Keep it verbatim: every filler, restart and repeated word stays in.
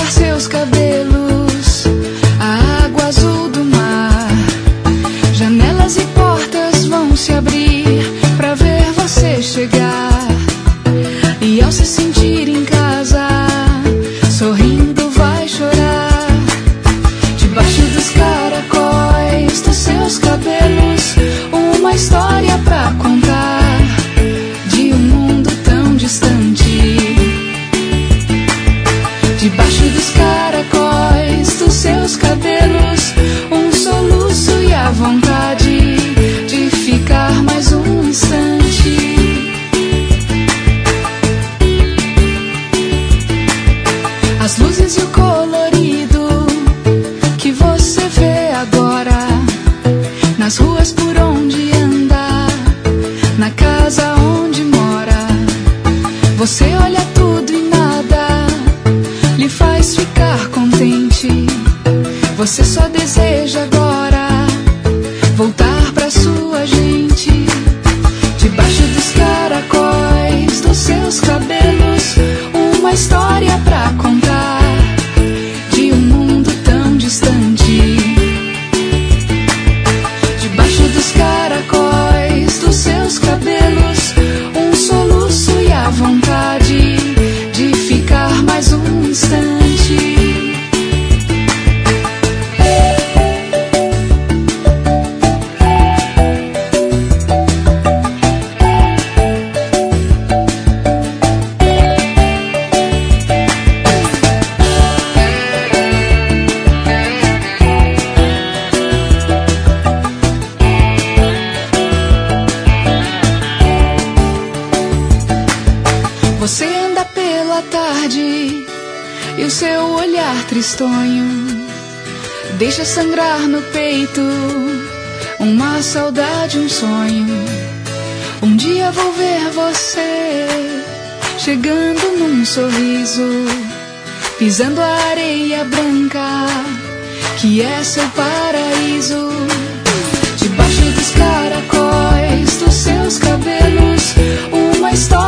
molhar seus cabelos, a água azul do mar. Janelas e portas vão se abrir pra ver você chegar. E ao se sentir em casa, sorrindo vai chorar. Debaixo dos caracóis dos seus cabelos, uma história pra contar de um mundo tão distante. Debaixo dos caracóis dos seus cabelos, um soluço e a vontade de ficar mais um instante. As luzes e o colorido que você vê agora, nas ruas por onde anda, na casa onde mora. Você olha tudo e nada lhe faz ficar contente. Você só deseja agora voltar pra sua gente. Debaixo dos caracóis dos seus cabelos, uma história pra contar de um mundo tão distante. Debaixo dos caracóis dos seus cabelos, um soluço e a vontade de ficar mais um instante. Você anda pela tarde e o seu olhar tristonho deixa sangrar no peito uma saudade, um sonho. Um dia vou ver você chegando num sorriso, pisando a areia branca que é seu paraíso. Debaixo dos caracóis dos seus cabelos, uma história